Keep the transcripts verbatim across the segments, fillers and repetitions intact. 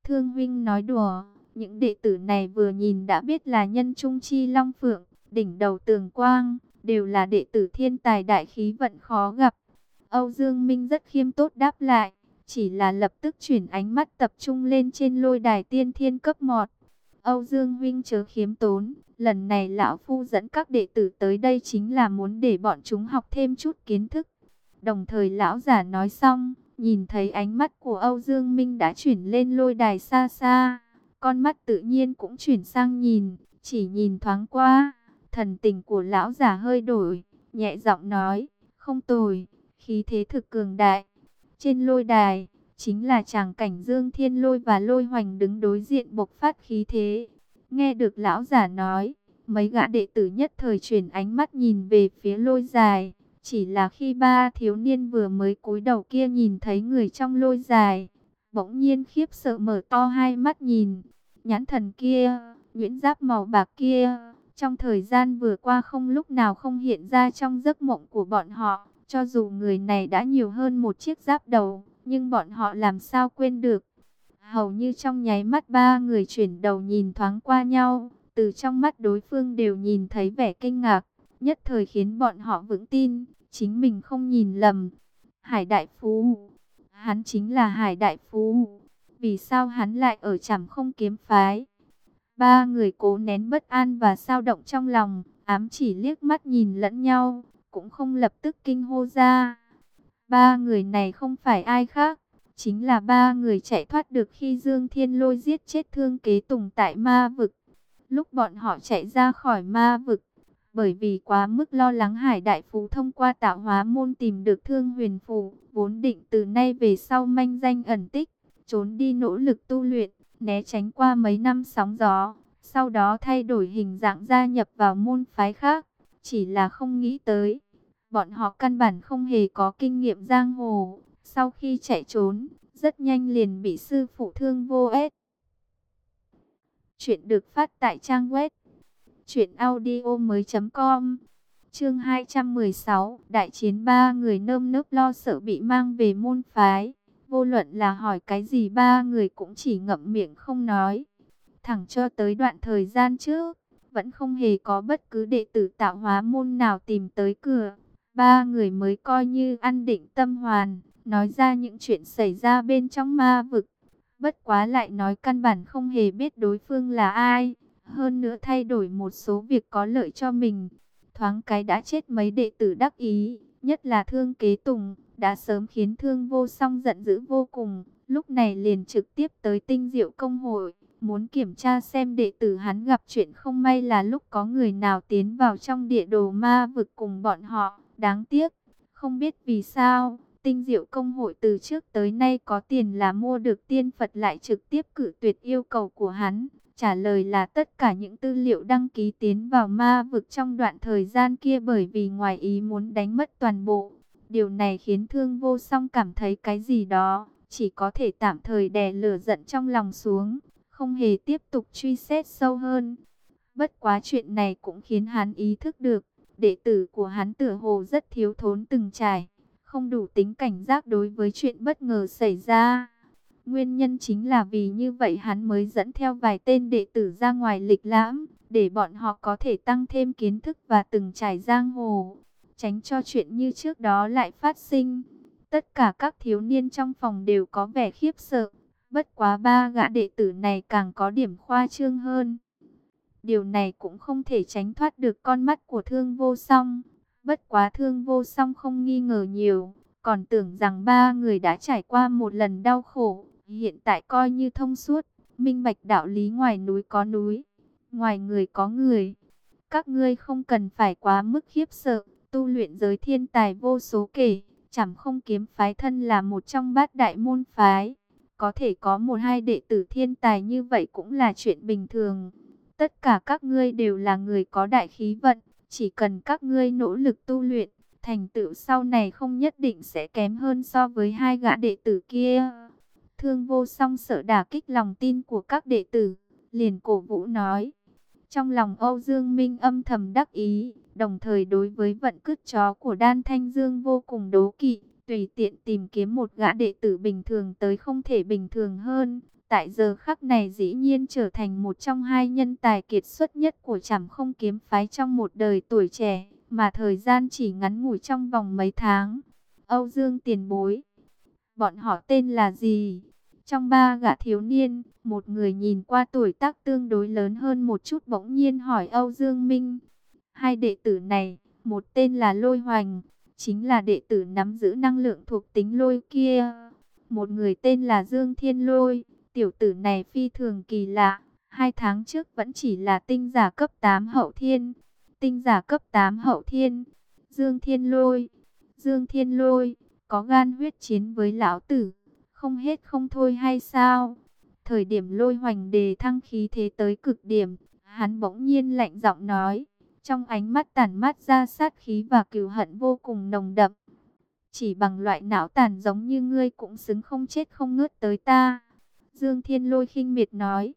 Thương huynh nói đùa, những đệ tử này vừa nhìn đã biết là nhân trung chi long phượng, đỉnh đầu tường quang, đều là đệ tử thiên tài đại khí vận khó gặp. Âu Dương Minh rất khiêm tốt đáp lại, chỉ là lập tức chuyển ánh mắt tập trung lên trên lôi đài tiên thiên cấp một. Âu Dương huynh chớ khiêm tốn, lần này lão phu dẫn các đệ tử tới đây chính là muốn để bọn chúng học thêm chút kiến thức. Đồng thời lão giả nói xong, nhìn thấy ánh mắt của Âu Dương Minh đã chuyển lên lôi đài xa xa, con mắt tự nhiên cũng chuyển sang nhìn, chỉ nhìn thoáng qua, thần tình của lão giả hơi đổi, nhẹ giọng nói, không tồi, khí thế thực cường đại. Trên lôi đài, chính là tràng cảnh Dương Thiên Lôi và Lôi Hoành đứng đối diện bộc phát khí thế. Nghe được lão giả nói, mấy gã đệ tử nhất thời chuyển ánh mắt nhìn về phía lôi dài. Chỉ là khi ba thiếu niên vừa mới cúi đầu kia nhìn thấy người trong lôi dài, bỗng nhiên khiếp sợ mở to hai mắt nhìn. Nhãn thần kia, nhuyễn giáp màu bạc kia, trong thời gian vừa qua không lúc nào không hiện ra trong giấc mộng của bọn họ. Cho dù người này đã nhiều hơn một chiếc giáp đầu, nhưng bọn họ làm sao quên được. Hầu như trong nháy mắt ba người chuyển đầu nhìn thoáng qua nhau, từ trong mắt đối phương đều nhìn thấy vẻ kinh ngạc, nhất thời khiến bọn họ vững tin, chính mình không nhìn lầm. Hải Đại Phú, hắn chính là Hải Đại Phú, vì sao hắn lại ở Trảm Không Kiếm Phái? Ba người cố nén bất an và dao động trong lòng, ám chỉ liếc mắt nhìn lẫn nhau, cũng không lập tức kinh hô ra. Ba người này không phải ai khác, chính là ba người chạy thoát được khi Dương Thiên Lôi giết chết Thương Kế Tùng tại ma vực. Lúc bọn họ chạy ra khỏi ma vực, bởi vì quá mức lo lắng Hải Đại Phú thông qua tạo hóa môn tìm được Thương Huyền Phù, vốn định từ nay về sau manh danh ẩn tích, trốn đi nỗ lực tu luyện, né tránh qua mấy năm sóng gió, sau đó thay đổi hình dạng gia nhập vào môn phái khác. Chỉ là không nghĩ tới, bọn họ căn bản không hề có kinh nghiệm giang hồ, sau khi chạy trốn, rất nhanh liền bị sư phụ Thương vô ết. Chuyện được phát tại trang web truyện audio mới com. Chương hai trăm mười sáu, đại chiến ba người nơm nớp lo sợ bị mang về môn phái. Vô luận là hỏi cái gì ba người cũng chỉ ngậm miệng không nói. Thẳng cho tới đoạn thời gian trước, vẫn không hề có bất cứ đệ tử tạo hóa môn nào tìm tới cửa. Ba người mới coi như an định tâm hoàn, nói ra những chuyện xảy ra bên trong ma vực. Bất quá lại nói căn bản không hề biết đối phương là ai. Hơn nữa thay đổi một số việc có lợi cho mình. Thoáng cái đã chết mấy đệ tử đắc ý, nhất là Thương Kế Tùng, đã sớm khiến Thương Vô Song giận dữ vô cùng. Lúc này liền trực tiếp tới Tinh Diệu Công hội, muốn kiểm tra xem đệ tử hắn gặp chuyện không may là lúc có người nào tiến vào trong địa đồ ma vực cùng bọn họ. Đáng tiếc, không biết vì sao, Tinh Diệu Công hội từ trước tới nay có tiền là mua được tiên Phật lại trực tiếp cự tuyệt yêu cầu của hắn. Trả lời là tất cả những tư liệu đăng ký tiến vào ma vực trong đoạn thời gian kia bởi vì ngoài ý muốn đánh mất toàn bộ. Điều này khiến Thương Vô Song cảm thấy cái gì đó, chỉ có thể tạm thời đè lửa giận trong lòng xuống, không hề tiếp tục truy xét sâu hơn. Bất quá chuyện này cũng khiến hắn ý thức được, đệ tử của hắn tựa hồ rất thiếu thốn từng trải, không đủ tính cảnh giác đối với chuyện bất ngờ xảy ra. Nguyên nhân chính là vì như vậy hắn mới dẫn theo vài tên đệ tử ra ngoài lịch lãm, để bọn họ có thể tăng thêm kiến thức và từng trải giang hồ, tránh cho chuyện như trước đó lại phát sinh. Tất cả các thiếu niên trong phòng đều có vẻ khiếp sợ, bất quá ba gã đệ tử này càng có điểm khoa trương hơn. Điều này cũng không thể tránh thoát được con mắt của Thương Vô Song. Bất quá Thương Vô Song không nghi ngờ nhiều, còn tưởng rằng ba người đã trải qua một lần đau khổ, hiện tại coi như thông suốt, minh bạch đạo lý ngoài núi có núi, ngoài người có người. Các ngươi không cần phải quá mức khiếp sợ, tu luyện giới thiên tài vô số kể, Trảm Không Kiếm Phái thân là một trong bát đại môn phái. Có thể có một hai đệ tử thiên tài như vậy cũng là chuyện bình thường. Tất cả các ngươi đều là người có đại khí vận, chỉ cần các ngươi nỗ lực tu luyện, thành tựu sau này không nhất định sẽ kém hơn so với hai gã đệ tử kia. Thương Vô Song sợ đả kích lòng tin của các đệ tử, liền cổ vũ nói. Trong lòng Âu Dương Minh âm thầm đắc ý, đồng thời đối với vận cứt chó của Đan Thanh Dương vô cùng đố kỵ, tùy tiện tìm kiếm một gã đệ tử bình thường tới không thể bình thường hơn, tại giờ khắc này dĩ nhiên trở thành một trong hai nhân tài kiệt xuất nhất của Trảm Không kiếm phái trong một đời tuổi trẻ, mà thời gian chỉ ngắn ngủi trong vòng mấy tháng. Âu Dương tiền bối, bọn họ tên là gì? Trong ba gã thiếu niên, một người nhìn qua tuổi tác tương đối lớn hơn một chút bỗng nhiên hỏi Âu Dương Minh. Hai đệ tử này, một tên là Lôi Hoành, chính là đệ tử nắm giữ năng lượng thuộc tính lôi kia. Một người tên là Dương Thiên Lôi, tiểu tử này phi thường kỳ lạ, hai tháng trước vẫn chỉ là tinh giả cấp tám hậu thiên. Tinh giả cấp tám hậu thiên, Dương Thiên Lôi, Dương Thiên Lôi, có gan huyết chiến với lão tử, không hết không thôi hay sao? Thời điểm Lôi Hoành đề thăng khí thế tới cực điểm, hắn bỗng nhiên lạnh giọng nói, trong ánh mắt tản mát ra sát khí và cừu hận vô cùng nồng đậm. Chỉ bằng loại não tàn giống như ngươi cũng xứng không chết không ngớt tới ta. Dương Thiên Lôi khinh miệt nói,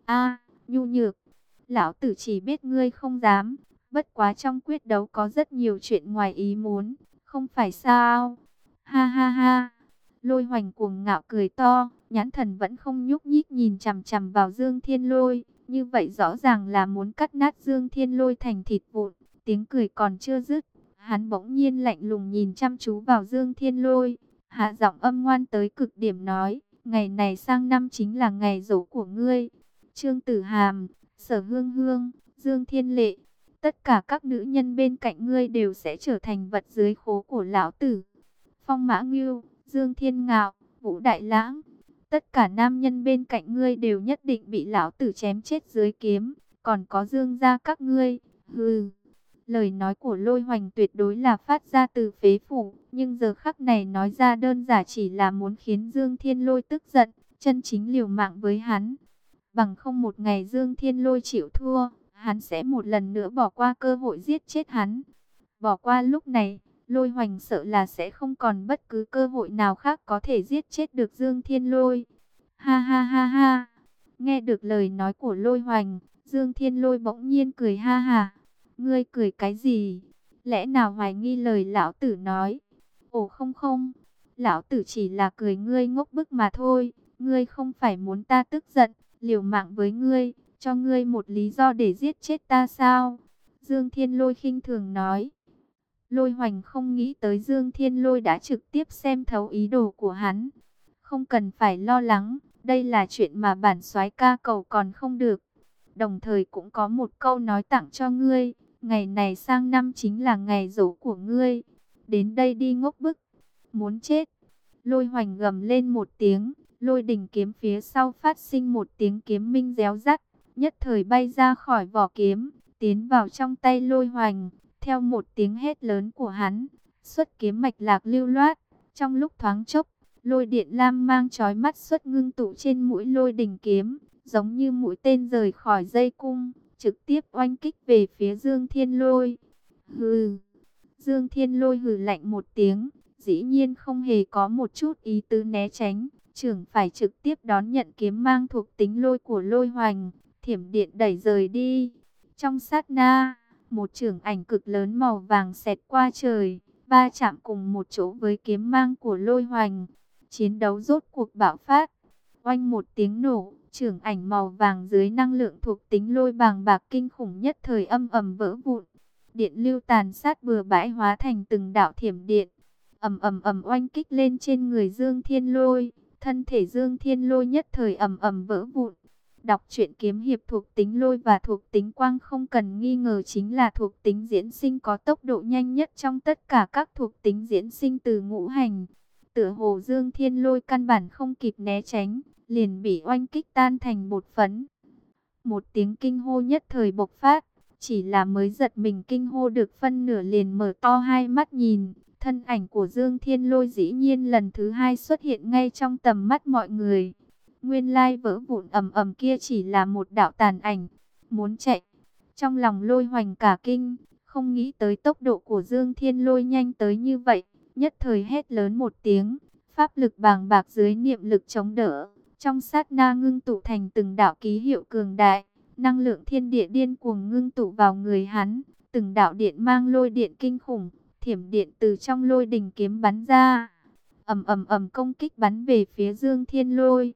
a nhu nhược, lão tử chỉ biết ngươi không dám, bất quá trong quyết đấu có rất nhiều chuyện ngoài ý muốn, không phải sao? Ha ha ha. Lôi Hoành cuồng ngạo cười to, nhãn thần vẫn không nhúc nhích nhìn chằm chằm vào Dương Thiên Lôi, như vậy rõ ràng là muốn cắt nát Dương Thiên Lôi thành thịt vụn. Tiếng cười còn chưa dứt, hắn bỗng nhiên lạnh lùng nhìn chăm chú vào Dương Thiên Lôi, hạ giọng âm ngoan tới cực điểm nói, ngày này sang năm chính là ngày giỗ của ngươi. Trương Tử Hàm, Sở Hương Hương, Dương Thiên Lệ, tất cả các nữ nhân bên cạnh ngươi đều sẽ trở thành vật dưới khố của lão tử. Phong Mã Ngưu, Dương Thiên Ngạo, Vũ Đại Lãng, tất cả nam nhân bên cạnh ngươi đều nhất định bị lão tử chém chết dưới kiếm, còn có Dương gia các ngươi, hừ. Lời nói của Lôi Hoành tuyệt đối là phát ra từ phế phủ, nhưng giờ khắc này nói ra đơn giản chỉ là muốn khiến Dương Thiên Lôi tức giận, chân chính liều mạng với hắn. Bằng không một ngày Dương Thiên Lôi chịu thua, hắn sẽ một lần nữa bỏ qua cơ hội giết chết hắn. Bỏ qua lúc này, Lôi Hoành sợ là sẽ không còn bất cứ cơ hội nào khác có thể giết chết được Dương Thiên Lôi. Ha ha ha ha. Nghe được lời nói của Lôi Hoành, Dương Thiên Lôi bỗng nhiên cười ha ha. Ngươi cười cái gì? Lẽ nào hoài nghi lời lão tử nói? Ồ không không, lão tử chỉ là cười ngươi ngốc bức mà thôi. Ngươi không phải muốn ta tức giận, liều mạng với ngươi, cho ngươi một lý do để giết chết ta sao? Dương Thiên Lôi khinh thường nói. Lôi Hoành không nghĩ tới Dương Thiên Lôi đã trực tiếp xem thấu ý đồ của hắn. Không cần phải lo lắng, đây là chuyện mà bản soái ca cầu còn không được. Đồng thời cũng có một câu nói tặng cho ngươi, ngày này sang năm chính là ngày giỗ của ngươi. Đến đây đi ngốc bức, muốn chết. Lôi Hoành gầm lên một tiếng, lôi đỉnh kiếm phía sau phát sinh một tiếng kiếm minh réo rắt, nhất thời bay ra khỏi vỏ kiếm, tiến vào trong tay Lôi Hoành. Theo một tiếng hét lớn của hắn, xuất kiếm mạch lạc lưu loát, trong lúc thoáng chốc, lôi điện lam mang chói mắt xuất ngưng tụ trên mũi lôi đỉnh kiếm, giống như mũi tên rời khỏi dây cung, trực tiếp oanh kích về phía Dương Thiên Lôi. Hừ. Dương Thiên Lôi hừ lạnh một tiếng, dĩ nhiên không hề có một chút ý tứ né tránh, trưởng phải trực tiếp đón nhận kiếm mang thuộc tính lôi của Lôi Hoành, thiểm điện đẩy rời đi. Trong sát na, một chưởng ảnh cực lớn màu vàng xẹt qua trời, va chạm cùng một chỗ với kiếm mang của Lôi Hoành. Chiến đấu rốt cuộc bạo phát. Oanh một tiếng nổ, chưởng ảnh màu vàng dưới năng lượng thuộc tính lôi bàng bạc kinh khủng nhất thời âm ầm vỡ vụn. Điện lưu tàn sát bừa bãi hóa thành từng đạo thiểm điện. Ầm ầm ầm oanh kích lên trên người Dương Thiên Lôi. Thân thể Dương Thiên Lôi nhất thời ầm ầm vỡ vụn. Đọc truyện kiếm hiệp thuộc tính lôi và thuộc tính quang không cần nghi ngờ chính là thuộc tính diễn sinh có tốc độ nhanh nhất trong tất cả các thuộc tính diễn sinh từ ngũ hành. Tựa hồ Dương Thiên Lôi căn bản không kịp né tránh, liền bị oanh kích tan thành bột phấn. Một tiếng kinh hô nhất thời bộc phát, chỉ là mới giật mình kinh hô được phân nửa liền mở to hai mắt nhìn. Thân ảnh của Dương Thiên Lôi dĩ nhiên lần thứ hai xuất hiện ngay trong tầm mắt mọi người. Nguyên lai vỡ vụn ầm ầm kia chỉ là một đạo tàn ảnh, muốn chạy. Trong lòng Lôi Hoành cả kinh, không nghĩ tới tốc độ của Dương Thiên Lôi nhanh tới như vậy, nhất thời hét lớn một tiếng, pháp lực bàng bạc dưới niệm lực chống đỡ, trong sát na ngưng tụ thành từng đạo ký hiệu cường đại, năng lượng thiên địa điên cuồng ngưng tụ vào người hắn, từng đạo điện mang lôi điện kinh khủng, thiểm điện từ trong lôi đỉnh kiếm bắn ra, ầm ầm ầm công kích bắn về phía Dương Thiên Lôi.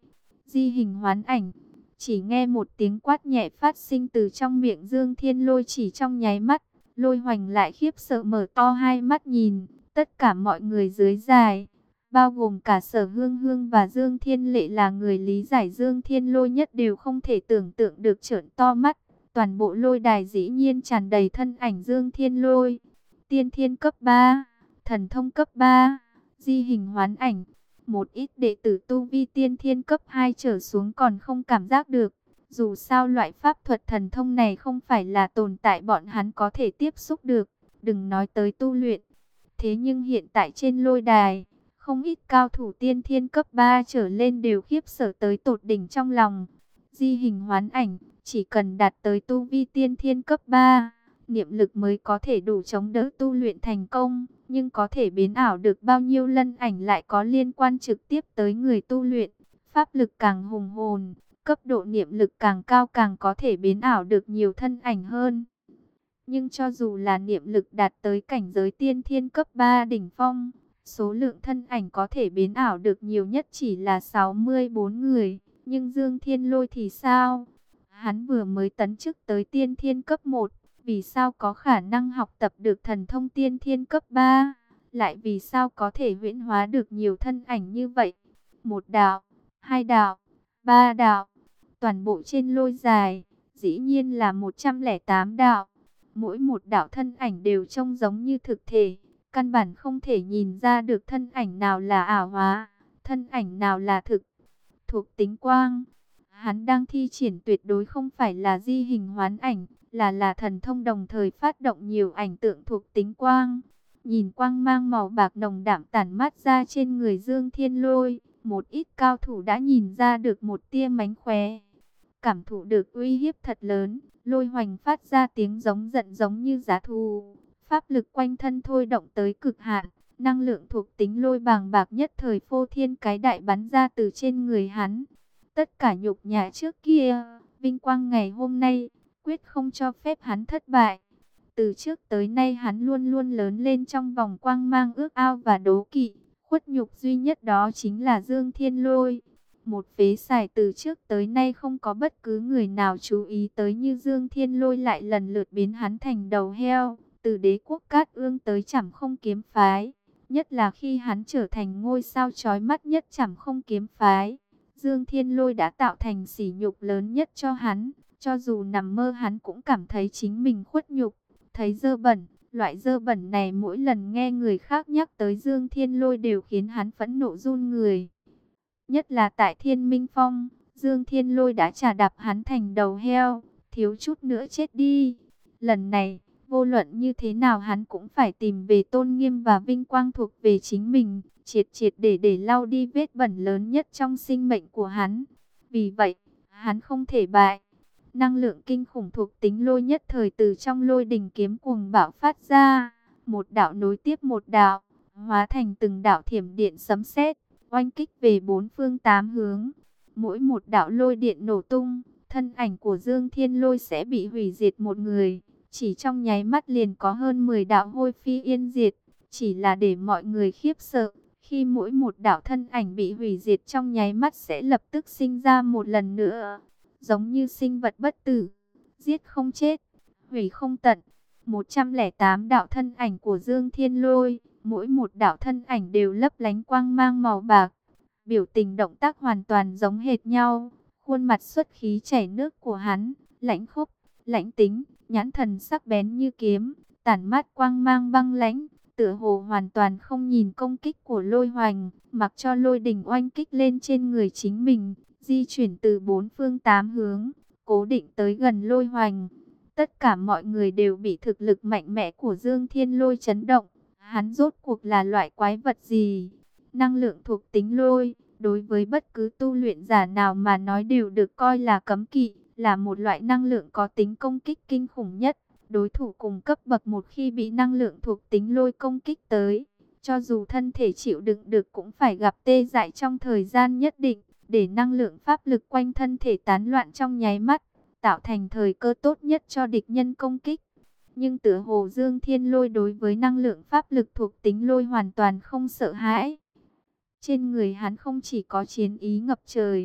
Di hình hoán ảnh. Chỉ nghe một tiếng quát nhẹ phát sinh từ trong miệng Dương Thiên Lôi, chỉ trong nháy mắt, Lôi Hoành lại khiếp sợ mở to hai mắt nhìn. Tất cả mọi người dưới đài, bao gồm cả Sở Hương Hương và Dương Thiên Lệ là người lý giải Dương Thiên Lôi nhất, đều không thể tưởng tượng được, trợn to mắt. Toàn bộ lôi đài dĩ nhiên tràn đầy thân ảnh Dương Thiên Lôi. Tiên thiên cấp ba, thần thông cấp ba, di hình hoán ảnh. Một ít đệ tử tu vi tiên thiên cấp hai trở xuống còn không cảm giác được. Dù sao loại pháp thuật thần thông này không phải là tồn tại bọn hắn có thể tiếp xúc được, đừng nói tới tu luyện. Thế nhưng hiện tại trên lôi đài, không ít cao thủ tiên thiên cấp ba trở lên đều khiếp sợ tới tột đỉnh trong lòng. Di hình hoán ảnh, chỉ cần đạt tới tu vi tiên thiên cấp ba, niệm lực mới có thể đủ chống đỡ tu luyện thành công. Nhưng có thể biến ảo được bao nhiêu lân ảnh lại có liên quan trực tiếp tới người tu luyện. Pháp lực càng hùng hồn, cấp độ niệm lực càng cao càng có thể biến ảo được nhiều thân ảnh hơn. Nhưng cho dù là niệm lực đạt tới cảnh giới tiên thiên cấp ba đỉnh phong, số lượng thân ảnh có thể biến ảo được nhiều nhất chỉ là sáu mươi bốn người. Nhưng Dương Thiên Lôi thì sao? Hắn vừa mới tấn chức tới tiên thiên cấp một. Vì sao có khả năng học tập được thần thông tiên thiên cấp ba? Lại vì sao có thể huyễn hóa được nhiều thân ảnh như vậy? Một đạo, hai đạo, ba đạo. Toàn bộ trên lôi dài, dĩ nhiên là một trăm lẻ tám đạo. Mỗi một đạo thân ảnh đều trông giống như thực thể. Căn bản không thể nhìn ra được thân ảnh nào là ảo hóa, thân ảnh nào là thực. Thuộc tính quang, hắn đang thi triển tuyệt đối không phải là di hình hoán ảnh, là là thần thông đồng thời phát động nhiều ảnh tượng thuộc tính quang. Nhìn quang mang màu bạc nồng đậm tản mát ra trên người Dương Thiên Lôi, một ít cao thủ đã nhìn ra được một tia mánh khóe. Cảm thụ được uy hiếp thật lớn, Lôi Hoành phát ra tiếng giống giận giống như giá thú. Pháp lực quanh thân thôi động tới cực hạn, năng lượng thuộc tính lôi bàng bạc nhất thời phô thiên cái đại bắn ra từ trên người hắn. Tất cả nhục nhã trước kia, vinh quang ngày hôm nay, quyết không cho phép hắn thất bại. Từ trước tới nay hắn luôn luôn lớn lên trong vòng quang mang ước ao và đố kỵ. Khuất nhục duy nhất đó chính là Dương Thiên Lôi. Một phế sải từ trước tới nay không có bất cứ người nào chú ý tới như Dương Thiên Lôi lại lần lượt biến hắn thành đầu heo. Từ đế quốc Cát Ương tới Trảm Không Kiếm Phái. Nhất là khi hắn trở thành ngôi sao chói mắt nhất Trảm Không Kiếm Phái. Dương Thiên Lôi đã tạo thành sỉ nhục lớn nhất cho hắn. Cho dù nằm mơ hắn cũng cảm thấy chính mình khuất nhục, thấy dơ bẩn. Loại dơ bẩn này mỗi lần nghe người khác nhắc tới Dương Thiên Lôi đều khiến hắn phẫn nộ run người. Nhất là tại Thiên Minh Phong, Dương Thiên Lôi đã chà đạp hắn thành đầu heo, thiếu chút nữa chết đi. Lần này, vô luận như thế nào hắn cũng phải tìm về tôn nghiêm và vinh quang thuộc về chính mình, triệt triệt để để lau đi vết bẩn lớn nhất trong sinh mệnh của hắn. Vì vậy, hắn không thể bại. Năng lượng kinh khủng thuộc tính lôi nhất thời từ trong lôi đình kiếm cuồng bạo phát ra, một đạo nối tiếp một đạo, hóa thành từng đạo thiểm điện sấm sét, oanh kích về bốn phương tám hướng. Mỗi một đạo lôi điện nổ tung, thân ảnh của Dương Thiên Lôi sẽ bị hủy diệt một người. Chỉ trong nháy mắt liền có hơn mười đạo hôi phi yên diệt, chỉ là để mọi người khiếp sợ. Khi mỗi một đạo thân ảnh bị hủy diệt trong nháy mắt sẽ lập tức sinh ra một lần nữa. Giống như sinh vật bất tử, giết không chết, hủy không tận. một trăm lẻ tám đạo thân ảnh của Dương Thiên Lôi, mỗi một đạo thân ảnh đều lấp lánh quang mang màu bạc. Biểu tình động tác hoàn toàn giống hệt nhau. Khuôn mặt xuất khí chảy nước của hắn, lãnh khốc, lãnh tính, nhãn thần sắc bén như kiếm, tản mát quang mang băng lãnh, tựa hồ hoàn toàn không nhìn công kích của Lôi Hoành, mặc cho lôi đình oanh kích lên trên người chính mình, di chuyển từ bốn phương tám hướng, cố định tới gần Lôi Hoành. Tất cả mọi người đều bị thực lực mạnh mẽ của Dương Thiên Lôi chấn động. Hắn rốt cuộc là loại quái vật gì? Năng lượng thuộc tính lôi, đối với bất cứ tu luyện giả nào mà nói đều được coi là cấm kỵ, là một loại năng lượng có tính công kích kinh khủng nhất. Đối thủ cùng cấp bậc một khi bị năng lượng thuộc tính lôi công kích tới, cho dù thân thể chịu đựng được cũng phải gặp tê dại trong thời gian nhất định, để năng lượng pháp lực quanh thân thể tán loạn trong nháy mắt, tạo thành thời cơ tốt nhất cho địch nhân công kích. Nhưng tựa hồ Dương Thiên Lôi đối với năng lượng pháp lực thuộc tính lôi hoàn toàn không sợ hãi. Trên người hắn không chỉ có chiến ý ngập trời,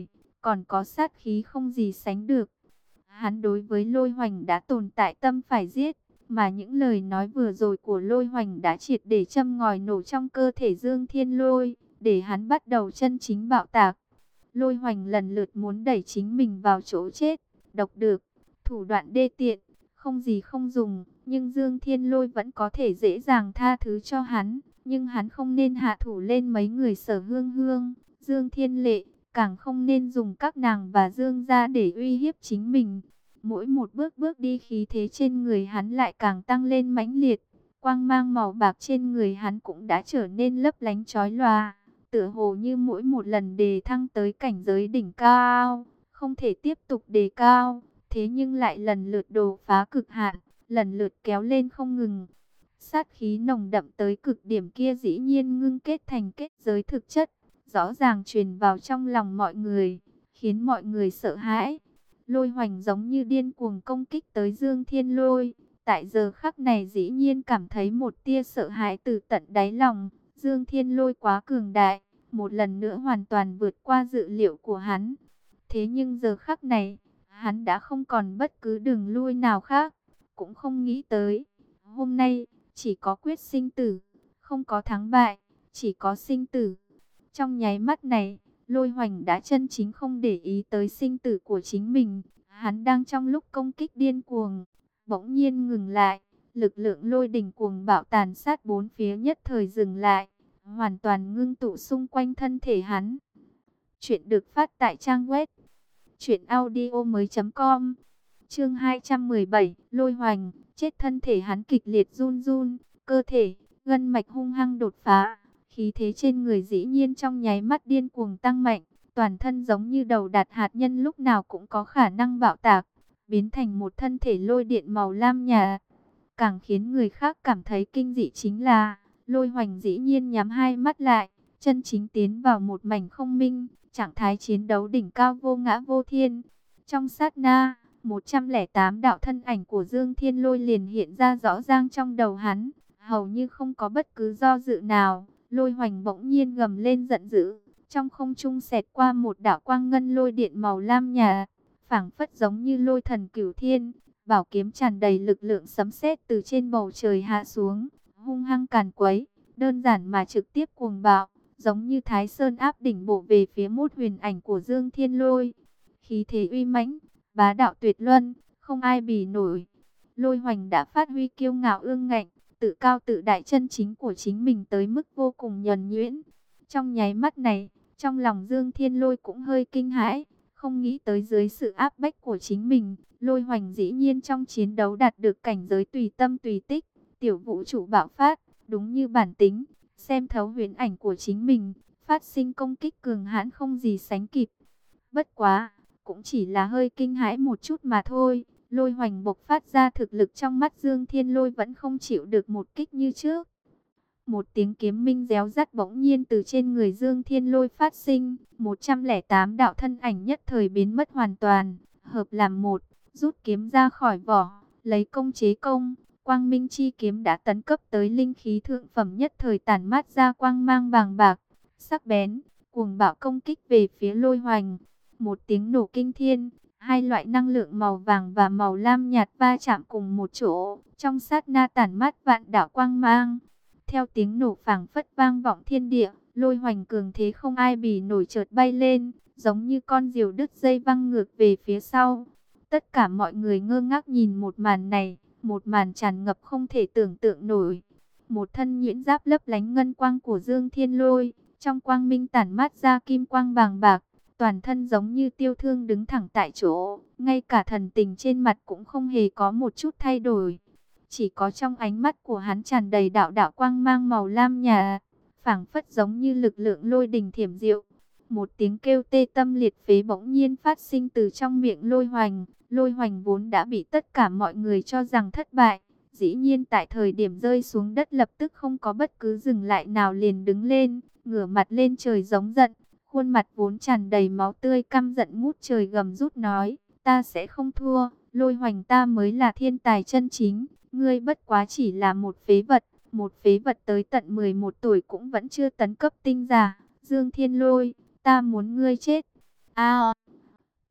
còn có sát khí không gì sánh được. Hắn đối với Lôi Hoành đã tồn tại tâm phải giết, mà những lời nói vừa rồi của Lôi Hoành đã triệt để châm ngòi nổ trong cơ thể Dương Thiên Lôi, để hắn bắt đầu chân chính bạo tạc. Lôi Hoành lần lượt muốn đẩy chính mình vào chỗ chết, độc được, thủ đoạn đê tiện, không gì không dùng, nhưng Dương Thiên Lôi vẫn có thể dễ dàng tha thứ cho hắn, nhưng hắn không nên hạ thủ lên mấy người Sở Hương Hương, Dương Thiên Lệ, càng không nên dùng các nàng và Dương gia để uy hiếp chính mình. Mỗi một bước bước đi khí thế trên người hắn lại càng tăng lên mãnh liệt, quang mang màu bạc trên người hắn cũng đã trở nên lấp lánh chói lòa, tựa hồ như mỗi một lần đề thăng tới cảnh giới đỉnh cao, không thể tiếp tục đề cao, thế nhưng lại lần lượt đột phá cực hạn, lần lượt kéo lên không ngừng. Sát khí nồng đậm tới cực điểm kia dĩ nhiên ngưng kết thành kết giới thực chất, rõ ràng truyền vào trong lòng mọi người, khiến mọi người sợ hãi. Lôi Hoành giống như điên cuồng công kích tới Dương Thiên Lôi, tại giờ khắc này dĩ nhiên cảm thấy một tia sợ hãi từ tận đáy lòng. Dương Thiên Lôi quá cường đại, một lần nữa hoàn toàn vượt qua dự liệu của hắn. Thế nhưng giờ khắc này, hắn đã không còn bất cứ đường lui nào khác, cũng không nghĩ tới. Hôm nay, chỉ có quyết sinh tử, không có thắng bại, chỉ có sinh tử. Trong nháy mắt này, Lôi Hoành đã chân chính không để ý tới sinh tử của chính mình. Hắn đang trong lúc công kích điên cuồng, bỗng nhiên ngừng lại. Lực lượng lôi đình cuồng bạo tàn sát bốn phía nhất thời dừng lại, hoàn toàn ngưng tụ xung quanh thân thể hắn. Chuyện được phát tại trang web truyện audio mới chấm com. Chương hai trăm mười bảy, Lôi Hoành, chết. Thân thể hắn kịch liệt run run, cơ thể, gân mạch hung hăng đột phá. Khí thế trên người dĩ nhiên trong nháy mắt điên cuồng tăng mạnh, toàn thân giống như đầu đặt hạt nhân lúc nào cũng có khả năng bạo tạc, biến thành một thân thể lôi điện màu lam nhạt. Càng khiến người khác cảm thấy kinh dị chính là, Lôi Hoành dĩ nhiên nhắm hai mắt lại, chân chính tiến vào một mảnh không minh, trạng thái chiến đấu đỉnh cao vô ngã vô thiên. Trong sát na, một trăm lẻ tám đạo thân ảnh của Dương Thiên Lôi liền hiện ra rõ ràng trong đầu hắn, hầu như không có bất cứ do dự nào. Lôi Hoành bỗng nhiên gầm lên giận dữ, trong không trung xẹt qua một đạo quang ngân lôi điện màu lam nhạt, phảng phất giống như lôi thần cửu thiên, bảo kiếm tràn đầy lực lượng sấm sét từ trên bầu trời hạ xuống, hung hăng càn quấy, đơn giản mà trực tiếp cuồng bạo, giống như Thái Sơn áp đỉnh bổ về phía mốt huyền ảnh của Dương Thiên Lôi. Khí thế uy mãnh, bá đạo tuyệt luân, không ai bì nổi. Lôi Hoành đã phát huy kiêu ngạo ương ngạnh, tự cao tự đại chân chính của chính mình tới mức vô cùng nhuần nhuyễn. Trong nháy mắt này, trong lòng Dương Thiên Lôi cũng hơi kinh hãi, không nghĩ tới dưới sự áp bách của chính mình, Lôi Hoành dĩ nhiên trong chiến đấu đạt được cảnh giới tùy tâm tùy tích, tiểu vũ trụ bạo phát, đúng như bản tính, xem thấu huyền ảnh của chính mình, phát sinh công kích cường hãn không gì sánh kịp. Bất quá, cũng chỉ là hơi kinh hãi một chút mà thôi. Lôi Hoành bộc phát ra thực lực trong mắt Dương Thiên Lôi vẫn không chịu được một kích như trước. Một tiếng kiếm minh réo rắt bỗng nhiên từ trên người Dương Thiên Lôi phát sinh, một trăm lẻ tám đạo thân ảnh nhất thời biến mất hoàn toàn, hợp làm một, rút kiếm ra khỏi vỏ, lấy công chế công. Quang Minh chi kiếm đã tấn cấp tới linh khí thượng phẩm, nhất thời tản mát ra quang mang bàng bạc, sắc bén, cuồng bạo công kích về phía Lôi Hoành. Một tiếng nổ kinh thiên, hai loại năng lượng màu vàng và màu lam nhạt va chạm cùng một chỗ, trong sát na tản mát vạn đạo quang mang. Theo tiếng nổ phảng phất vang vọng thiên địa, Lôi Hoành cường thế không ai bì nổi chợt bay lên, giống như con diều đứt dây văng ngược về phía sau. Tất cả mọi người ngơ ngác nhìn một màn này, một màn tràn ngập không thể tưởng tượng nổi. Một thân nhuyễn giáp lấp lánh ngân quang của Dương Thiên Lôi, trong quang minh tản mát ra kim quang bàng bạc, toàn thân giống như tiêu thương đứng thẳng tại chỗ, ngay cả thần tình trên mặt cũng không hề có một chút thay đổi. Chỉ có trong ánh mắt của hắn tràn đầy đạo đạo quang mang màu lam nhạt, phảng phất giống như lực lượng lôi đình thiểm diệu. Một tiếng kêu tê tâm liệt phế bỗng nhiên phát sinh từ trong miệng Lôi Hoành. Lôi Hoành vốn đã bị tất cả mọi người cho rằng thất bại, dĩ nhiên tại thời điểm rơi xuống đất lập tức không có bất cứ dừng lại nào, liền đứng lên, ngửa mặt lên trời giống giận, khuôn mặt vốn tràn đầy máu tươi căm giận ngút trời gầm rút nói: ta sẽ không thua, Lôi Hoành ta mới là thiên tài chân chính, ngươi bất quá chỉ là một phế vật, một phế vật tới tận mười một tuổi cũng vẫn chưa tấn cấp tinh giả. Dương Thiên Lôi, ta muốn ngươi chết. A,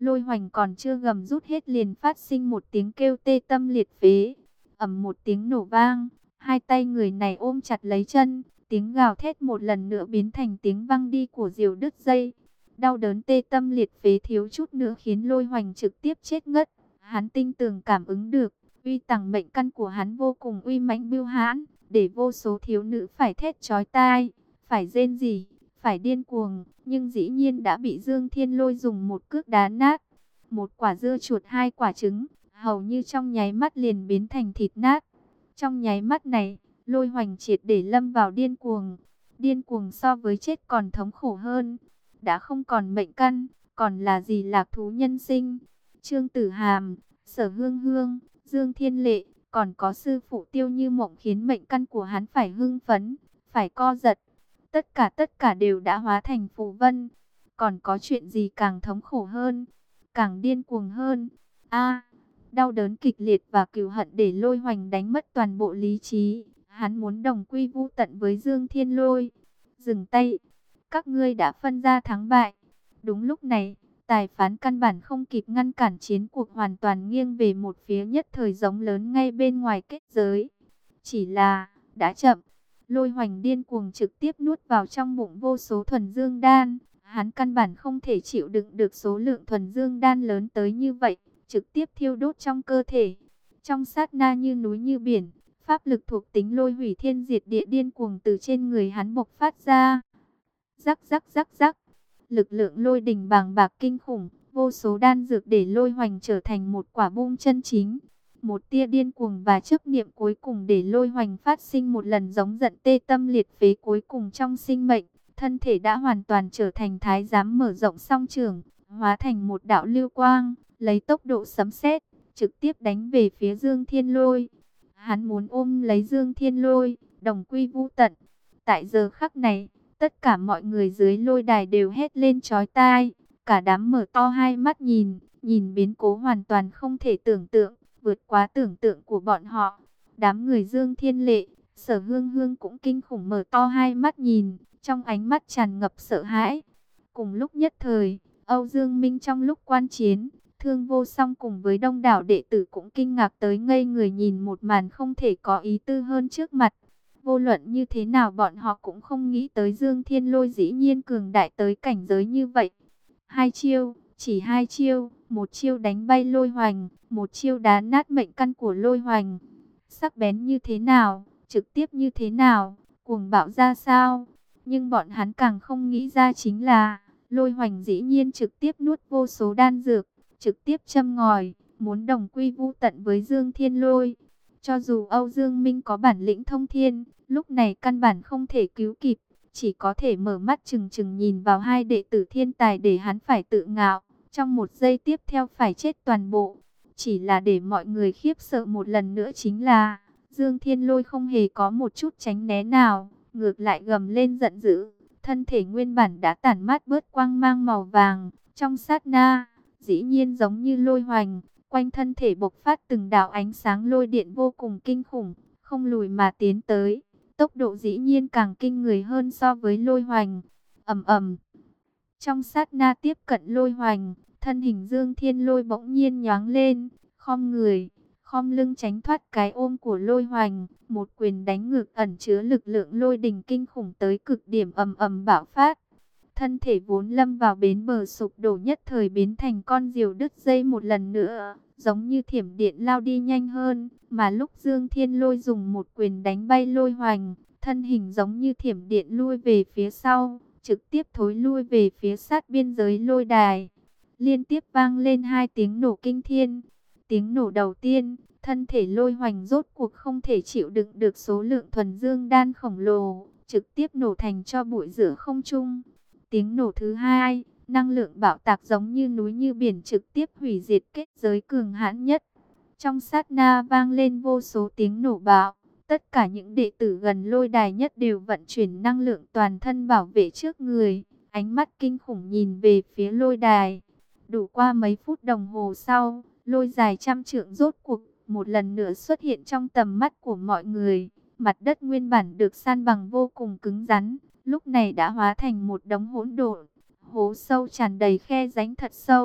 Lôi Hoành còn chưa gầm rút hết liền phát sinh một tiếng kêu tê tâm liệt phế. Ầm một tiếng nổ vang, hai tay người này ôm chặt lấy chân, tiếng gào thét một lần nữa biến thành tiếng văng đi của diều đứt dây. Đau đớn tê tâm liệt phế thiếu chút nữa khiến Lôi Hoành trực tiếp chết ngất. Hắn tinh tường cảm ứng được, uy tằng mệnh căn của hắn vô cùng uy mãnh bưu hãn, để vô số thiếu nữ phải thét chói tai, phải rên rỉ, phải điên cuồng, nhưng dĩ nhiên đã bị Dương Thiên Lôi dùng một cước đá nát. Một quả dưa chuột hai quả trứng, hầu như trong nháy mắt liền biến thành thịt nát. Trong nháy mắt này, Lôi Hoành triệt để lâm vào điên cuồng. Điên cuồng so với chết còn thống khổ hơn. Đã không còn mệnh căn, còn là gì lạc thú nhân sinh. Trương Tử Hàm, Sở Hương Hương, Dương Thiên Lệ, còn có sư phụ Tiêu Như Mộng khiến mệnh căn của hắn phải hưng phấn, phải co giật. Tất cả tất cả đều đã hóa thành phù vân. Còn có chuyện gì càng thống khổ hơn, càng điên cuồng hơn? A, đau đớn kịch liệt và cừu hận để Lôi Hoành đánh mất toàn bộ lý trí. Hắn muốn đồng quy vu tận với Dương Thiên Lôi. Dừng tay, các ngươi đã phân ra thắng bại. Đúng lúc này, tài phán căn bản không kịp ngăn cản, chiến cuộc hoàn toàn nghiêng về một phía, nhất thời giống lớn ngay bên ngoài kết giới. Chỉ là, đã chậm. Lôi Hoành điên cuồng trực tiếp nuốt vào trong bụng vô số thuần dương đan. Hắn căn bản không thể chịu đựng được số lượng thuần dương đan lớn tới như vậy, trực tiếp thiêu đốt trong cơ thể. Trong sát na như núi như biển, pháp lực thuộc tính lôi hủy thiên diệt địa điên cuồng từ trên người hắn bộc phát ra. Rắc rắc rắc rắc, lực lượng lôi đình bàng bạc kinh khủng, vô số đan dược để Lôi Hoành trở thành một quả bom chân chính. Một tia điên cuồng và chấp niệm cuối cùng để Lôi Hoành phát sinh một lần giống giận tê tâm liệt phế cuối cùng trong sinh mệnh. Thân thể đã hoàn toàn trở thành thái giám mở rộng song trường, hóa thành một đạo lưu quang, lấy tốc độ sấm sét, trực tiếp đánh về phía Dương Thiên Lôi. Hắn muốn ôm lấy Dương Thiên Lôi, đồng quy vu tận. Tại giờ khắc này, tất cả mọi người dưới lôi đài đều hét lên chói tai, cả đám mở to hai mắt nhìn, nhìn biến cố hoàn toàn không thể tưởng tượng, vượt quá tưởng tượng của bọn họ. Đám người Dương Thiên Lệ, Sở Hương Hương cũng kinh khủng mở to hai mắt nhìn, trong ánh mắt tràn ngập sợ hãi. Cùng lúc nhất thời, Âu Dương Minh trong lúc quan chiến, Thương Vô Song cùng với đông đảo đệ tử cũng kinh ngạc tới ngây người nhìn một màn không thể có ý tư hơn trước mặt. Vô luận như thế nào bọn họ cũng không nghĩ tới Dương Thiên Lôi dĩ nhiên cường đại tới cảnh giới như vậy. Hai chiêu, chỉ hai chiêu, một chiêu đánh bay Lôi Hoành, một chiêu đá nát mệnh căn của Lôi Hoành. Sắc bén như thế nào, trực tiếp như thế nào, cuồng bạo ra sao? Nhưng bọn hắn càng không nghĩ ra chính là, Lôi Hoành dĩ nhiên trực tiếp nuốt vô số đan dược, trực tiếp châm ngòi, muốn đồng quy vu tận với Dương Thiên Lôi. Cho dù Âu Dương Minh có bản lĩnh thông thiên, lúc này căn bản không thể cứu kịp, chỉ có thể mở mắt trừng trừng nhìn vào hai đệ tử thiên tài để hắn phải tự ngạo, trong một giây tiếp theo phải chết toàn bộ. Chỉ là để mọi người khiếp sợ một lần nữa chính là, Dương Thiên Lôi không hề có một chút tránh né nào, ngược lại gầm lên giận dữ, thân thể nguyên bản đã tản mát bớt quang mang màu vàng, trong sát na, dĩ nhiên giống như Lôi Hoành, quanh thân thể bộc phát từng đạo ánh sáng lôi điện vô cùng kinh khủng, không lùi mà tiến tới, tốc độ dĩ nhiên càng kinh người hơn so với Lôi Hoành. Ầm ầm. Trong sát na tiếp cận Lôi Hoành, thân hình Dương Thiên Lôi bỗng nhiên nhoáng lên, khom người, khom lưng tránh thoát cái ôm của Lôi Hoành, một quyền đánh ngược ẩn chứa lực lượng lôi đình kinh khủng tới cực điểm ầm ầm bạo phát. Thân thể vốn lâm vào bến bờ sụp đổ nhất thời biến thành con diều đứt dây một lần nữa, giống như thiểm điện lao đi nhanh hơn, mà lúc Dương Thiên Lôi dùng một quyền đánh bay Lôi Hoành, thân hình giống như thiểm điện lui về phía sau, trực tiếp thối lui về phía sát biên giới lôi đài. Liên tiếp vang lên hai tiếng nổ kinh thiên. Tiếng nổ đầu tiên, thân thể Lôi Hoành rốt cuộc không thể chịu đựng được số lượng thuần dương đan khổng lồ, trực tiếp nổ thành tro bụi giữa không trung. Tiếng nổ thứ hai, năng lượng bạo tạc giống như núi như biển trực tiếp hủy diệt kết giới cường hãn nhất. Trong sát na vang lên vô số tiếng nổ bạo, tất cả những đệ tử gần lôi đài nhất đều vận chuyển năng lượng toàn thân bảo vệ trước người, ánh mắt kinh khủng nhìn về phía lôi đài. Đủ qua mấy phút đồng hồ sau, lôi dài trăm trượng rốt cuộc một lần nữa xuất hiện trong tầm mắt của mọi người. Mặt đất nguyên bản được san bằng vô cùng cứng rắn, lúc này đã hóa thành một đống hỗn độn, hố sâu tràn đầy khe rãnh thật sâu,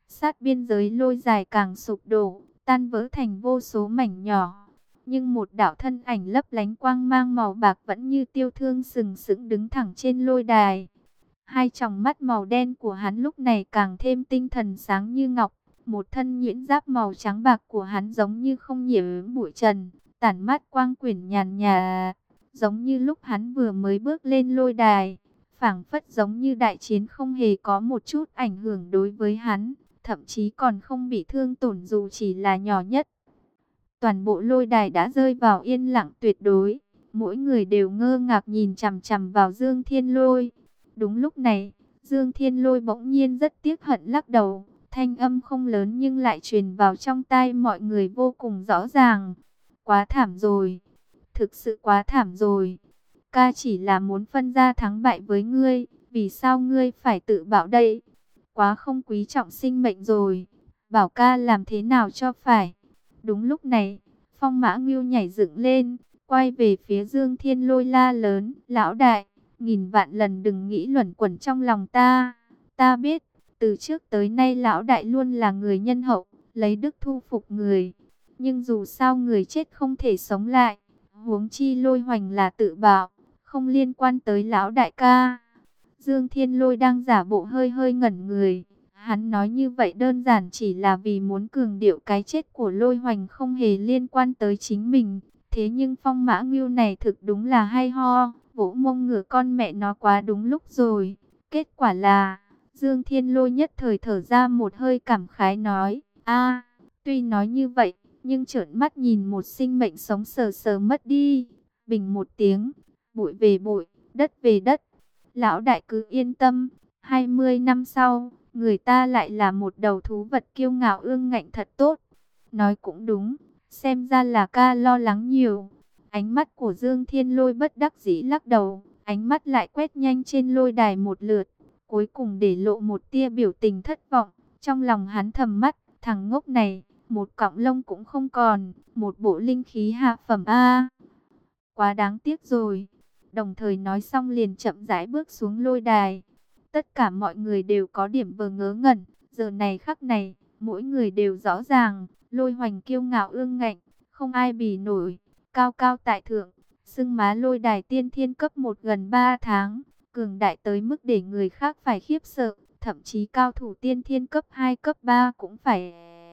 Sát biên giới lôi dài càng sụp đổ, tan vỡ thành vô số mảnh nhỏ. Nhưng một đạo thân ảnh lấp lánh quang mang màu bạc vẫn như tiêu thương sừng sững đứng thẳng trên lôi đài. Hai tròng mắt màu đen của hắn lúc này càng thêm tinh thần sáng như ngọc. Một thân nhuyễn giáp màu trắng bạc của hắn giống như không nhiễm bụi trần, tản mát quang quyển nhàn nhà, giống như lúc hắn vừa mới bước lên lôi đài. Phảng phất giống như đại chiến không hề có một chút ảnh hưởng đối với hắn, thậm chí còn không bị thương tổn dù chỉ là nhỏ nhất. Toàn bộ lôi đài đã rơi vào yên lặng tuyệt đối, mỗi người đều ngơ ngác nhìn chằm chằm vào Dương Thiên Lôi. Đúng lúc này, Dương Thiên Lôi bỗng nhiên rất tiếc hận lắc đầu, thanh âm không lớn nhưng lại truyền vào trong tai mọi người vô cùng rõ ràng. Quá thảm rồi, thực sự quá thảm rồi. Ca chỉ là muốn phân ra thắng bại với ngươi, vì sao ngươi phải tự bảo đây? Quá không quý trọng sinh mệnh rồi, bảo ca làm thế nào cho phải? Đúng lúc này, Phong Mã Ngưu nhảy dựng lên, quay về phía Dương Thiên Lôi la lớn, lão đại, nghìn vạn lần đừng nghĩ luẩn quẩn trong lòng ta. Ta biết, từ trước tới nay lão đại luôn là người nhân hậu, lấy đức thu phục người. Nhưng dù sao người chết không thể sống lại, huống chi Lôi Hoành là tự bảo, không liên quan tới lão đại ca. Dương Thiên Lôi đang giả bộ hơi hơi ngẩn người. Hắn nói như vậy đơn giản chỉ là vì muốn cường điệu cái chết của Lôi Hoành không hề liên quan tới chính mình. Thế nhưng Phong Mã Ngưu này thực đúng là hay ho, vỗ mông ngửa con mẹ nó quá đúng lúc rồi. Kết quả là, Dương Thiên Lôi nhất thời thở ra một hơi cảm khái nói, a tuy nói như vậy, nhưng trợn mắt nhìn một sinh mệnh sống sờ sờ mất đi. Bình một tiếng, bụi về bụi, đất về đất. Lão đại cứ yên tâm, hai mươi năm sau, người ta lại là một đầu thú vật kiêu ngạo ương ngạnh thật tốt. Nói cũng đúng, xem ra là ca lo lắng nhiều. Ánh mắt của Dương Thiên Lôi bất đắc dĩ lắc đầu, ánh mắt lại quét nhanh trên lôi đài một lượt, cuối cùng để lộ một tia biểu tình thất vọng. Trong lòng hắn thầm mắt, thằng ngốc này, một cọng lông cũng không còn, một bộ linh khí hạ phẩm a, quá đáng tiếc rồi. Đồng thời nói xong liền chậm rãi bước xuống lôi đài. Tất cả mọi người đều có điểm vờ ngớ ngẩn. Giờ này khắc này, mỗi người đều rõ ràng. Lôi Hoành kiêu ngạo ương ngạnh, không ai bì nổi, cao cao tại thượng. Xưng má lôi đài tiên thiên cấp một gần ba tháng. Cường đại tới mức để người khác phải khiếp sợ. Thậm chí cao thủ tiên thiên cấp hai cấp ba cũng phải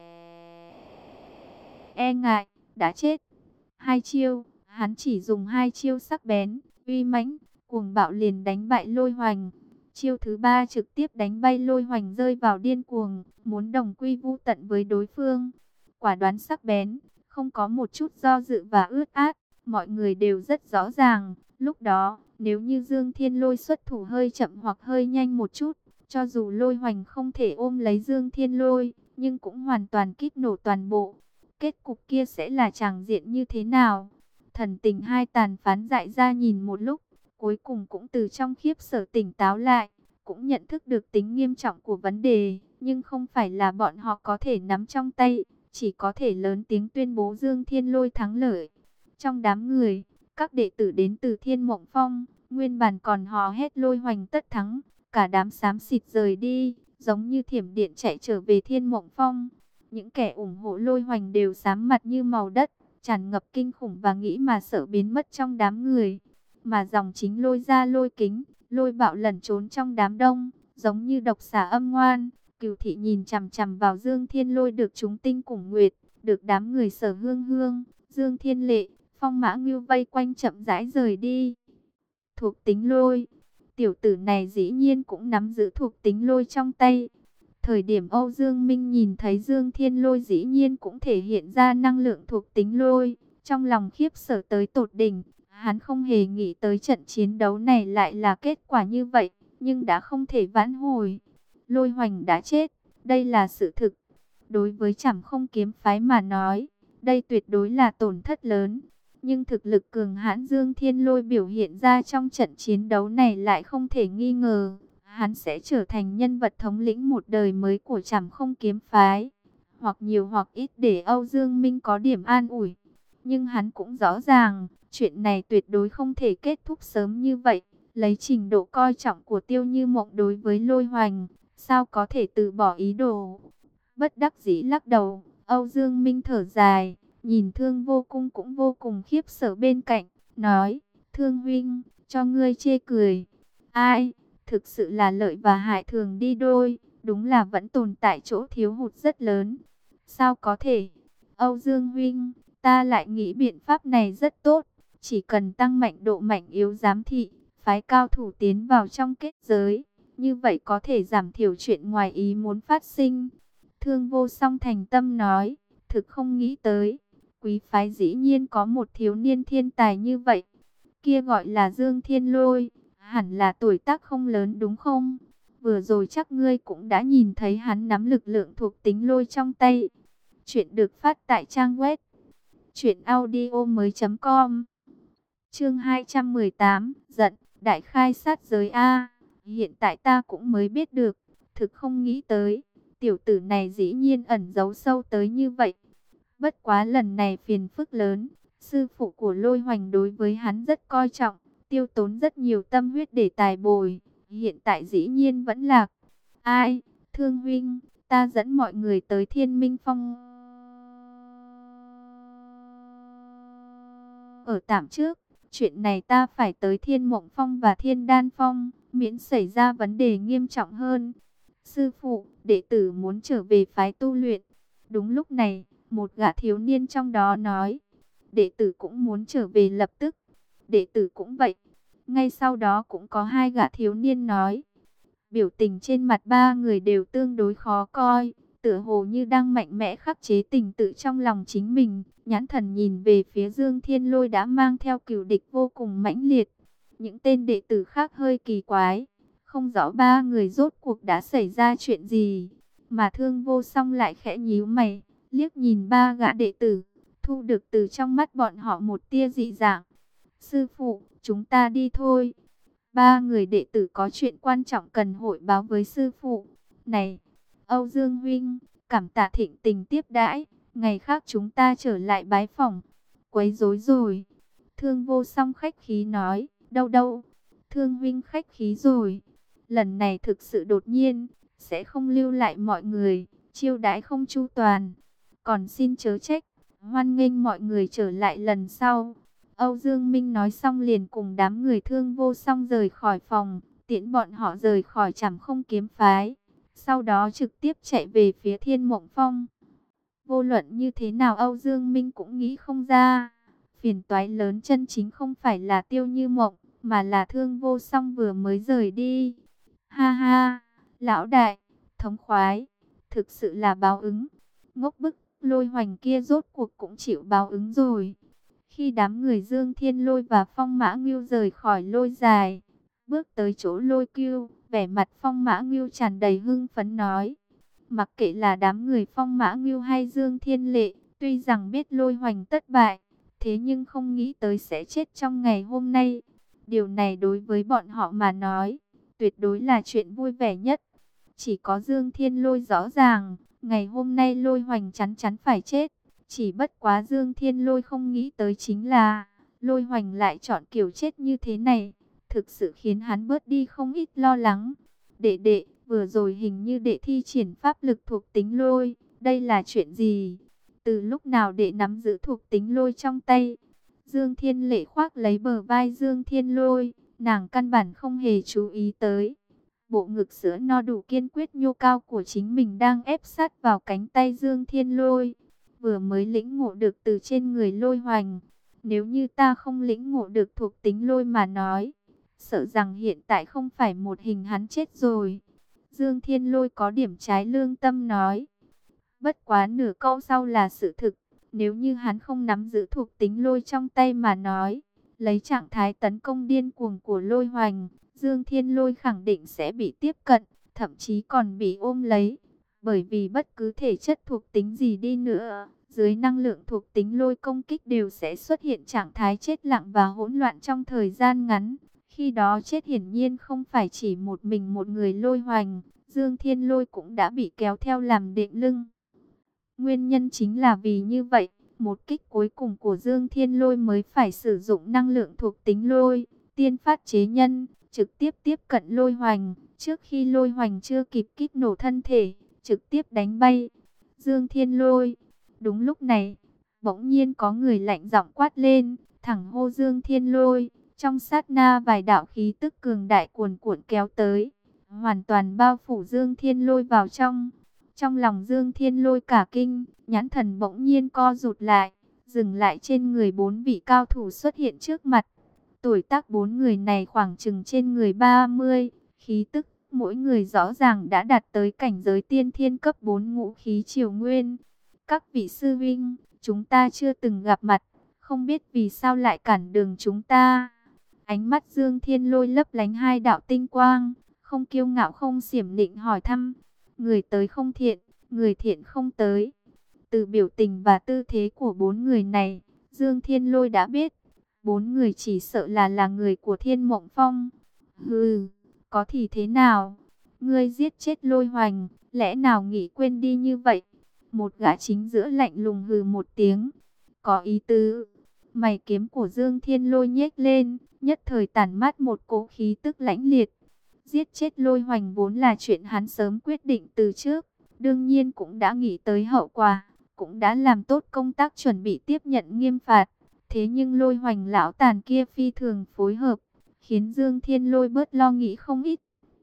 e ngại. Đã chết. Hai chiêu, hắn chỉ dùng hai chiêu sắc bén, uy mãnh, cuồng bạo liền đánh bại Lôi Hoành. Chiêu thứ ba trực tiếp đánh bay Lôi Hoành rơi vào điên cuồng, muốn đồng quy vu tận với đối phương. Quả đoán sắc bén, không có một chút do dự và ướt át, mọi người đều rất rõ ràng. Lúc đó, nếu như Dương Thiên Lôi xuất thủ hơi chậm hoặc hơi nhanh một chút, cho dù Lôi Hoành không thể ôm lấy Dương Thiên Lôi, nhưng cũng hoàn toàn kích nổ toàn bộ. Kết cục kia sẽ là tràng diện như thế nào? Thần tình hai tàn phán dại ra nhìn một lúc, cuối cùng cũng từ trong khiếp sợ tỉnh táo lại, cũng nhận thức được tính nghiêm trọng của vấn đề, nhưng không phải là bọn họ có thể nắm trong tay, chỉ có thể lớn tiếng tuyên bố Dương Thiên Lôi thắng lợi. Trong đám người, các đệ tử đến từ Thiên Mộng Phong, nguyên bản còn hò hét Lôi Hoành tất thắng, cả đám xám xịt rời đi, giống như thiểm điện chạy trở về Thiên Mộng Phong. Những kẻ ủng hộ Lôi Hoành đều xám mặt như màu đất, tràn ngập kinh khủng và nghĩ mà sợ biến mất trong đám người. Mà dòng chính Lôi ra Lôi Kính, Lôi Bạo lẩn trốn trong đám đông, giống như độc xà âm ngoan. Cửu thị nhìn chằm chằm vào Dương Thiên Lôi được chúng tinh cùng nguyệt, được đám người Sở Hương Hương, Dương Thiên Lệ, Phong Mã Ngưu vây quanh chậm rãi rời đi. Thuộc tính Lôi, tiểu tử này dĩ nhiên cũng nắm giữ thuộc tính Lôi trong tay. Thời điểm Âu Dương Minh nhìn thấy Dương Thiên Lôi dĩ nhiên cũng thể hiện ra năng lượng thuộc tính Lôi, trong lòng khiếp sợ tới tột đỉnh. Hắn không hề nghĩ tới trận chiến đấu này lại là kết quả như vậy, nhưng đã không thể vãn hồi. Lôi Hoành đã chết, đây là sự thực. Đối với Trảm Không Kiếm phái mà nói, đây tuyệt đối là tổn thất lớn. Nhưng thực lực cường hãn Dương Thiên Lôi biểu hiện ra trong trận chiến đấu này lại không thể nghi ngờ. Hắn sẽ trở thành nhân vật thống lĩnh một đời mới của Trảm Không Kiếm phái, hoặc nhiều hoặc ít để Âu Dương Minh có điểm an ủi. Nhưng hắn cũng rõ ràng, chuyện này tuyệt đối không thể kết thúc sớm như vậy. Lấy trình độ coi trọng của Tiêu Như Mộng đối với Lôi Hoành, sao có thể từ bỏ ý đồ. Bất đắc dĩ lắc đầu, Âu Dương Minh thở dài, nhìn Thương Vô Cung cũng vô cùng khiếp sợ bên cạnh, nói, Thương huynh, cho ngươi chê cười. Ai, thực sự là lợi và hại thường đi đôi, đúng là vẫn tồn tại chỗ thiếu hụt rất lớn. Sao có thể? Âu Dương huynh, ta lại nghĩ biện pháp này rất tốt, chỉ cần tăng mạnh độ mạnh yếu giám thị, phái cao thủ tiến vào trong kết giới, như vậy có thể giảm thiểu chuyện ngoài ý muốn phát sinh. Thương Vô Song thành tâm nói, thực không nghĩ tới, quý phái dĩ nhiên có một thiếu niên thiên tài như vậy. Kia gọi là Dương Thiên Lôi, hẳn là tuổi tác không lớn đúng không? Vừa rồi chắc ngươi cũng đã nhìn thấy hắn nắm lực lượng thuộc tính lôi trong tay. Chuyện được phát tại trang web truyện audio mới chấm com. Chương hai trăm mười tám, giận, đại khai sát giới a. Hiện tại ta cũng mới biết được, thực không nghĩ tới, tiểu tử này dĩ nhiên ẩn giấu sâu tới như vậy. Bất quá lần này phiền phức lớn, sư phụ của Lôi Hoành đối với hắn rất coi trọng, tiêu tốn rất nhiều tâm huyết để tài bồi, hiện tại dĩ nhiên vẫn lạc. Ai, Thương huynh, ta dẫn mọi người tới Thiên Minh Phong ở tạm trước. Chuyện này ta phải tới Thiên Mộng Phong và Thiên Đan Phong, miễn xảy ra vấn đề nghiêm trọng hơn. Sư phụ, đệ tử muốn trở về phái tu luyện. Đúng lúc này, một gã thiếu niên trong đó nói, đệ tử cũng muốn trở về lập tức. Đệ tử cũng vậy. Ngay sau đó cũng có hai gã thiếu niên nói. Biểu tình trên mặt ba người đều tương đối khó coi, tựa hồ như đang mạnh mẽ khắc chế tình tự trong lòng chính mình. Nhãn thần nhìn về phía Dương Thiên Lôi đã mang theo cừu địch vô cùng mãnh liệt. Những tên đệ tử khác hơi kỳ quái, không rõ ba người rốt cuộc đã xảy ra chuyện gì. Mà Thương Vô Song lại khẽ nhíu mày, liếc nhìn ba gã đệ tử, thu được từ trong mắt bọn họ một tia dị dạng. Sư phụ, chúng ta đi thôi. Ba người đệ tử có chuyện quan trọng cần hội báo với sư phụ. Này, Âu Dương huynh, cảm tạ thịnh tình tiếp đãi, ngày khác chúng ta trở lại bái phỏng. Quấy rối rồi. Thương Vô Song khách khí nói, đâu đâu, Thương huynh khách khí rồi. Lần này thực sự đột nhiên, sẽ không lưu lại mọi người, chiêu đãi không chu toàn. Còn xin chớ trách, hoan nghênh mọi người trở lại lần sau. Âu Dương Minh nói xong liền cùng đám người Thương Vô Song rời khỏi phòng, tiễn bọn họ rời khỏi Trảm Không kiếm phái. Sau đó trực tiếp chạy về phía Thiên Mộng Phong. Vô luận như thế nào Âu Dương Minh cũng nghĩ không ra. Phiền toái lớn chân chính không phải là Tiêu Như Mộng, mà là Thương Vô Song vừa mới rời đi. Ha ha, lão đại, thống khoái, thực sự là báo ứng. Ngốc bức, Lôi Hoành kia rốt cuộc cũng chịu báo ứng rồi. Khi đám người Dương Thiên Lôi và Phong Mã Ngưu rời khỏi Lôi Dài, bước tới chỗ Lôi Cưu, vẻ mặt Phong Mã Ngưu tràn đầy hưng phấn nói. Mặc kệ là đám người Phong Mã Ngưu hay Dương Thiên Lệ, tuy rằng biết Lôi Hoành thất bại, thế nhưng không nghĩ tới sẽ chết trong ngày hôm nay. Điều này đối với bọn họ mà nói, tuyệt đối là chuyện vui vẻ nhất. Chỉ có Dương Thiên Lôi rõ ràng, ngày hôm nay Lôi Hoành chắn chắn phải chết. Chỉ bất quá Dương Thiên Lôi không nghĩ tới chính là, Lôi Hoành lại chọn kiểu chết như thế này, thực sự khiến hắn bớt đi không ít lo lắng. Đệ đệ, vừa rồi hình như đệ thi triển pháp lực thuộc tính lôi, đây là chuyện gì? Từ lúc nào đệ nắm giữ thuộc tính lôi trong tay? Dương Thiên Lệ khoác lấy bờ vai Dương Thiên Lôi, nàng căn bản không hề chú ý tới. Bộ ngực sữa no đủ kiên quyết nhô cao của chính mình đang ép sát vào cánh tay Dương Thiên Lôi. Vừa mới lĩnh ngộ được từ trên người Lôi Hoành. Nếu như ta không lĩnh ngộ được thuộc tính lôi mà nói, sợ rằng hiện tại không phải một hình hắn chết rồi. Dương Thiên Lôi có điểm trái lương tâm nói. Bất quá nửa câu sau là sự thực. Nếu như hắn không nắm giữ thuộc tính lôi trong tay mà nói, lấy trạng thái tấn công điên cuồng của Lôi Hoành, Dương Thiên Lôi khẳng định sẽ bị tiếp cận, thậm chí còn bị ôm lấy. Bởi vì bất cứ thể chất thuộc tính gì đi nữa, dưới năng lượng thuộc tính lôi công kích đều sẽ xuất hiện trạng thái chết lặng và hỗn loạn trong thời gian ngắn. Khi đó chết hiển nhiên không phải chỉ một mình một người Lôi Hoành, Dương Thiên Lôi cũng đã bị kéo theo làm đệm lưng. Nguyên nhân chính là vì như vậy, một kích cuối cùng của Dương Thiên Lôi mới phải sử dụng năng lượng thuộc tính lôi, tiên phát chế nhân, trực tiếp tiếp cận Lôi Hoành, trước khi Lôi Hoành chưa kịp kích nổ thân thể, trực tiếp đánh bay. Dương Thiên Lôi. Đúng lúc này, bỗng nhiên có người lạnh giọng quát lên, thẳng hô Dương Thiên Lôi. Trong sát na vài đạo khí tức cường đại cuồn cuộn kéo tới, hoàn toàn bao phủ Dương Thiên Lôi vào trong. Trong lòng Dương Thiên Lôi cả kinh, nhãn thần bỗng nhiên co rụt lại, dừng lại trên người bốn vị cao thủ xuất hiện trước mặt. Tuổi tác bốn người này khoảng chừng trên người ba mươi, khí tức mỗi người rõ ràng đã đạt tới cảnh giới tiên thiên cấp bốn ngũ khí triều nguyên. Các vị sư vinh, chúng ta chưa từng gặp mặt, không biết vì sao lại cản đường chúng ta. Ánh mắt Dương Thiên Lôi lấp lánh hai đạo tinh quang, không kiêu ngạo không xiểm nịnh hỏi thăm. Người tới không thiện, người thiện không tới. Từ biểu tình và tư thế của bốn người này, Dương Thiên Lôi đã biết, bốn người chỉ sợ là là người của Thiên Mộng Phong. Hừ, có thì thế nào? Ngươi giết chết Lôi Hoành, lẽ nào nghĩ quên đi như vậy? Một gã chính giữa lạnh lùng hừ một tiếng. Có ý tứ. Mày kiếm của Dương Thiên Lôi nhếch lên, nhất thời tản mát một cỗ khí tức lãnh liệt. Giết chết Lôi Hoành vốn là chuyện hắn sớm quyết định từ trước, đương nhiên cũng đã nghĩ tới hậu quả, cũng đã làm tốt công tác chuẩn bị tiếp nhận nghiêm phạt. Thế nhưng Lôi Hoành lão tàn kia phi thường phối hợp, khiến Dương Thiên Lôi bớt lo nghĩ không ít.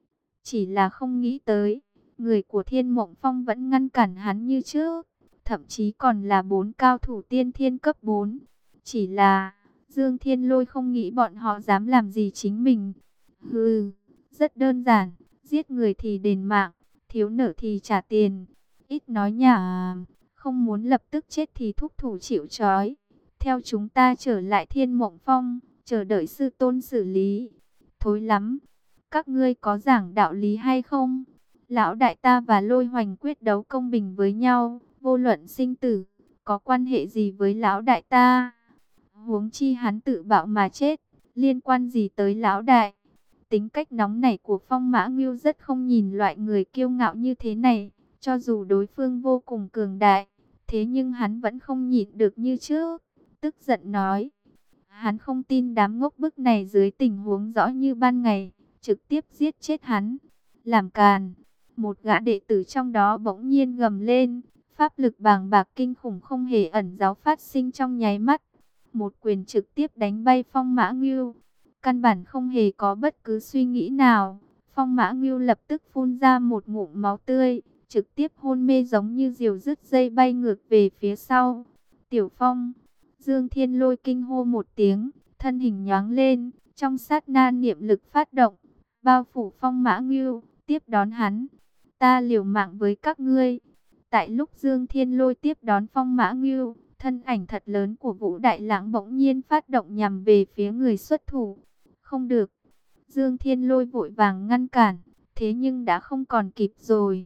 Chỉ là không nghĩ tới, người của Thiên Mộng Phong vẫn ngăn cản hắn như trước, thậm chí còn là bốn cao thủ tiên thiên cấp bốn. Chỉ là Dương Thiên Lôi không nghĩ bọn họ dám làm gì chính mình. Hừ, rất đơn giản, giết người thì đền mạng, thiếu nợ thì trả tiền. Ít nói nhả, không muốn lập tức chết thì thúc thủ chịu trói. Theo chúng ta trở lại Thiên Mộng Phong, chờ đợi sư tôn xử lý. Thối lắm, các ngươi có giảng đạo lý hay không? Lão đại ta và Lôi Hoành quyết đấu công bình với nhau, vô luận sinh tử, có quan hệ gì với lão đại ta? Huống chi hắn tự bạo mà chết, liên quan gì tới lão đại? Tính cách nóng nảy của Phong Mã Ngưu rất không nhìn loại người kiêu ngạo như thế này, cho dù đối phương vô cùng cường đại, thế nhưng hắn vẫn không nhịn được như trước, tức giận nói. Hắn không tin đám ngốc bức này dưới tình huống rõ như ban ngày, trực tiếp giết chết hắn. Làm càn, một gã đệ tử trong đó bỗng nhiên gầm lên, pháp lực bàng bạc kinh khủng không hề ẩn giấu phát sinh trong nháy mắt. Một quyền trực tiếp đánh bay Phong Mã Ngưu. Căn bản không hề có bất cứ suy nghĩ nào. Phong Mã Ngưu lập tức phun ra một ngụm máu tươi, trực tiếp hôn mê giống như diều dứt dây bay ngược về phía sau. Tiểu Phong, Dương Thiên Lôi kinh hô một tiếng, thân hình nhoáng lên, trong sát na niệm lực phát động, bao phủ Phong Mã Ngưu, tiếp đón hắn. Ta liều mạng với các ngươi. Tại lúc Dương Thiên Lôi tiếp đón Phong Mã Ngưu, thân ảnh thật lớn của Vũ Đại Lãng bỗng nhiên phát động nhằm về phía người xuất thủ. Không được. Dương Thiên Lôi vội vàng ngăn cản, thế nhưng đã không còn kịp rồi.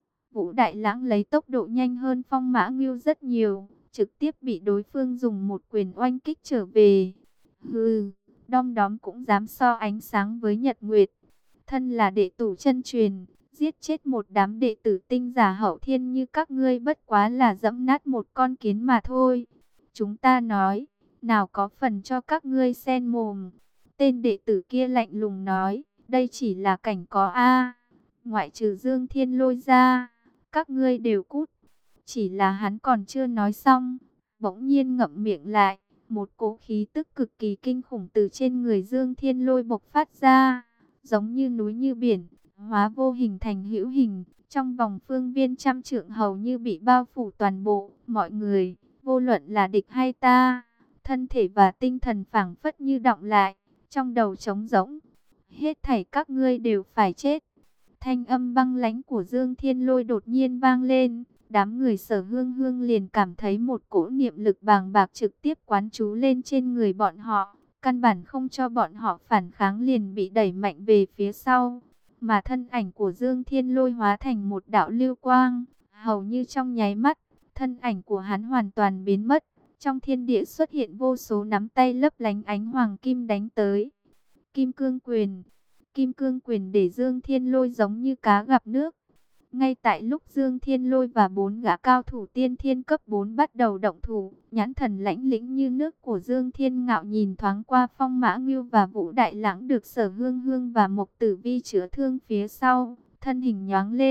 Vũ Đại Lãng lấy tốc độ nhanh hơn Phong Mã Ngưu rất nhiều, trực tiếp bị đối phương dùng một quyền oanh kích trở về. Hừ, đom đóm cũng dám so ánh sáng với nhật nguyệt. Thân là đệ tử chân truyền, giết chết một đám đệ tử tinh giả hậu thiên như các ngươi bất quá là dẫm nát một con kiến mà thôi. Chúng ta nói, nào có phần cho các ngươi xen mồm. Tên đệ tử kia lạnh lùng nói, đây chỉ là cảnh có A. Ngoại trừ Dương Thiên Lôi ra, các ngươi đều cút. Chỉ là hắn còn chưa nói xong, bỗng nhiên ngậm miệng lại. Một cỗ khí tức cực kỳ kinh khủng từ trên người Dương Thiên Lôi bộc phát ra, giống như núi như biển, hóa vô hình thành hữu hình, trong vòng phương viên trăm trượng hầu như bị bao phủ toàn bộ. Mọi người, vô luận là địch hay ta, thân thể và tinh thần phảng phất như đọng lại, trong đầu trống rỗng. Hết thảy các ngươi đều phải chết. Thanh âm băng lãnh của Dương Thiên Lôi đột nhiên vang lên. Đám người Sở Hương Hương liền cảm thấy một cỗ niệm lực bàng bạc trực tiếp quán trú lên trên người bọn họ. Căn bản không cho bọn họ phản kháng, liền bị đẩy mạnh về phía sau. Mà thân ảnh của Dương Thiên Lôi hóa thành một đạo lưu quang. Hầu như trong nháy mắt, thân ảnh của hắn hoàn toàn biến mất. Trong thiên địa xuất hiện vô số nắm tay lấp lánh ánh hoàng kim đánh tới. Kim cương quyền. Kim cương quyền để Dương Thiên Lôi giống như cá gặp nước. Ngay tại lúc Dương Thiên Lôi và bốn gã cao thủ tiên thiên cấp bốn bắt đầu động thủ, nhãn thần lãnh lĩnh như nước của Dương Thiên Ngạo nhìn thoáng qua Phong Mã Ngưu và Vũ Đại Lãng được Sở Hương Hương và Mộc Tử Vi chữa thương phía sau, thân hình nhoáng lên,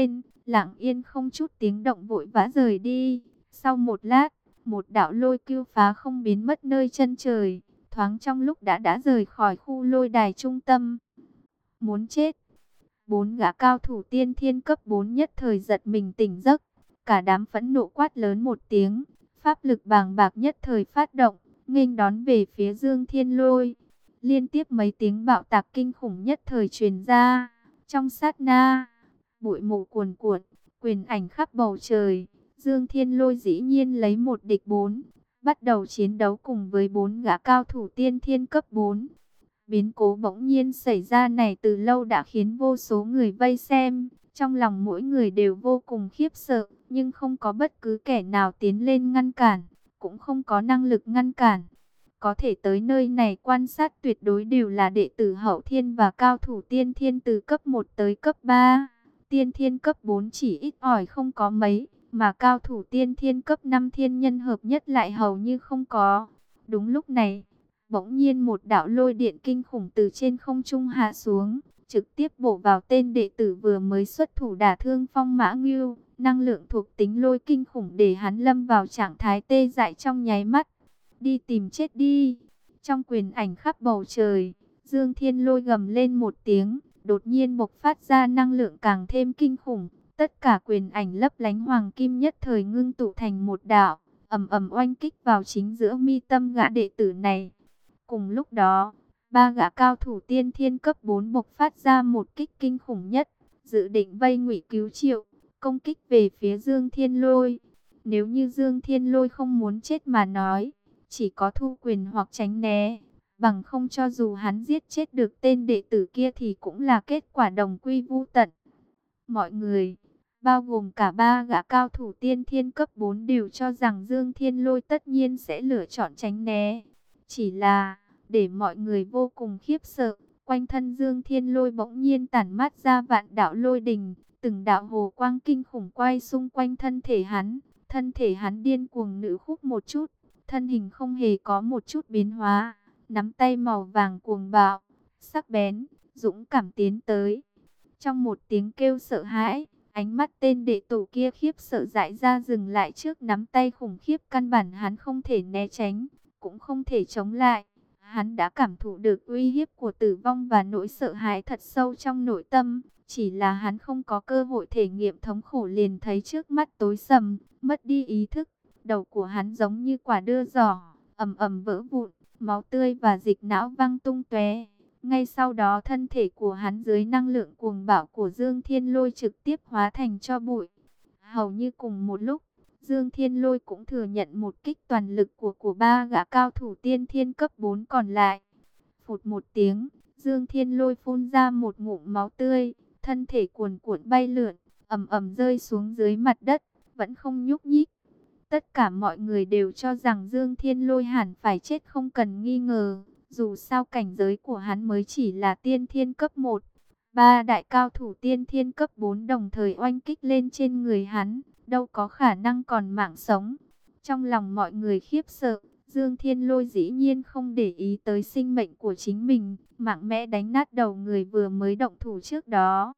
lặng yên không chút tiếng động vội vã rời đi. Sau một lát, một đạo lôi cưu phá không biến mất nơi chân trời, thoáng trong lúc đã đã rời khỏi khu lôi đài trung tâm. Muốn chết! Bốn gã cao thủ tiên thiên cấp bốn nhất thời giật mình tỉnh giấc, cả đám phẫn nộ quát lớn một tiếng, pháp lực bàng bạc nhất thời phát động, nghênh đón về phía Dương Thiên Lôi. Liên tiếp mấy tiếng bạo tạc kinh khủng nhất thời truyền ra, trong sát na, bụi mù cuồn cuộn, quyền ảnh khắp bầu trời. Dương Thiên Lôi dĩ nhiên lấy một địch bốn, bắt đầu chiến đấu cùng với bốn gã cao thủ tiên thiên cấp bốn. Biến cố bỗng nhiên xảy ra này từ lâu đã khiến vô số người vây xem, trong lòng mỗi người đều vô cùng khiếp sợ, nhưng không có bất cứ kẻ nào tiến lên ngăn cản, cũng không có năng lực ngăn cản. Có thể tới nơi này quan sát tuyệt đối đều là đệ tử hậu thiên và cao thủ tiên thiên từ cấp một tới cấp ba. Tiên thiên cấp bốn chỉ ít ỏi không có mấy, mà cao thủ tiên thiên cấp năm thiên nhân hợp nhất lại hầu như không có. Đúng lúc này, bỗng nhiên một đạo lôi điện kinh khủng từ trên không trung hạ xuống, trực tiếp bổ vào tên đệ tử vừa mới xuất thủ đả thương Phong Mã Ngưu. Năng lượng thuộc tính lôi kinh khủng để hắn lâm vào trạng thái tê dại trong nháy mắt. Đi tìm chết đi! Trong quyền ảnh khắp bầu trời, Dương Thiên Lôi gầm lên một tiếng, đột nhiên bộc phát ra năng lượng càng thêm kinh khủng. Tất cả quyền ảnh lấp lánh hoàng kim nhất thời ngưng tụ thành một đạo, ầm ầm oanh kích vào chính giữa mi tâm gã đệ tử này. Cùng lúc đó, ba gã cao thủ tiên thiên cấp bốn bộc phát ra một kích kinh khủng nhất, dự định vây Ngụy Cứu Triệu, công kích về phía Dương Thiên Lôi. Nếu như Dương Thiên Lôi không muốn chết mà nói, chỉ có thu quyền hoặc tránh né, bằng không cho dù hắn giết chết được tên đệ tử kia thì cũng là kết quả đồng quy vu tận. Mọi người, bao gồm cả ba gã cao thủ tiên thiên cấp bốn đều cho rằng Dương Thiên Lôi tất nhiên sẽ lựa chọn tránh né. Chỉ là, để mọi người vô cùng khiếp sợ, quanh thân Dương Thiên Lôi bỗng nhiên tản mát ra vạn đạo lôi đình, từng đạo hồ quang kinh khủng quay xung quanh thân thể hắn. Thân thể hắn điên cuồng nữ khúc một chút, thân hình không hề có một chút biến hóa, nắm tay màu vàng cuồng bạo, sắc bén, dũng cảm tiến tới. Trong một tiếng kêu sợ hãi, ánh mắt tên đệ tử kia khiếp sợ dại ra dừng lại trước nắm tay khủng khiếp, căn bản hắn không thể né tránh, cũng không thể chống lại. Hắn đã cảm thụ được uy hiếp của tử vong và nỗi sợ hãi thật sâu trong nội tâm. Chỉ là hắn không có cơ hội thể nghiệm thống khổ liền thấy trước mắt tối sầm, mất đi ý thức. Đầu của hắn giống như quả đưa giỏ, ầm ầm vỡ vụn, máu tươi và dịch não văng tung tóe. Ngay sau đó thân thể của hắn dưới năng lượng cuồng bạo của Dương Thiên Lôi trực tiếp hóa thành tro bụi. Hầu như cùng một lúc, Dương Thiên Lôi cũng thừa nhận một kích toàn lực của của ba gã cao thủ tiên thiên cấp bốn còn lại. Phụt một tiếng, Dương Thiên Lôi phun ra một ngụm máu tươi, thân thể cuồn cuộn bay lượn, ầm ầm rơi xuống dưới mặt đất, vẫn không nhúc nhích. Tất cả mọi người đều cho rằng Dương Thiên Lôi hẳn phải chết không cần nghi ngờ, dù sao cảnh giới của hắn mới chỉ là tiên thiên cấp một. Ba đại cao thủ tiên thiên cấp bốn đồng thời oanh kích lên trên người hắn, đâu có khả năng còn mạng sống. Trong lòng mọi người khiếp sợ, Dương Thiên Lôi dĩ nhiên không để ý tới sinh mệnh của chính mình, mạnh mẽ đánh nát đầu người vừa mới động thủ trước đó.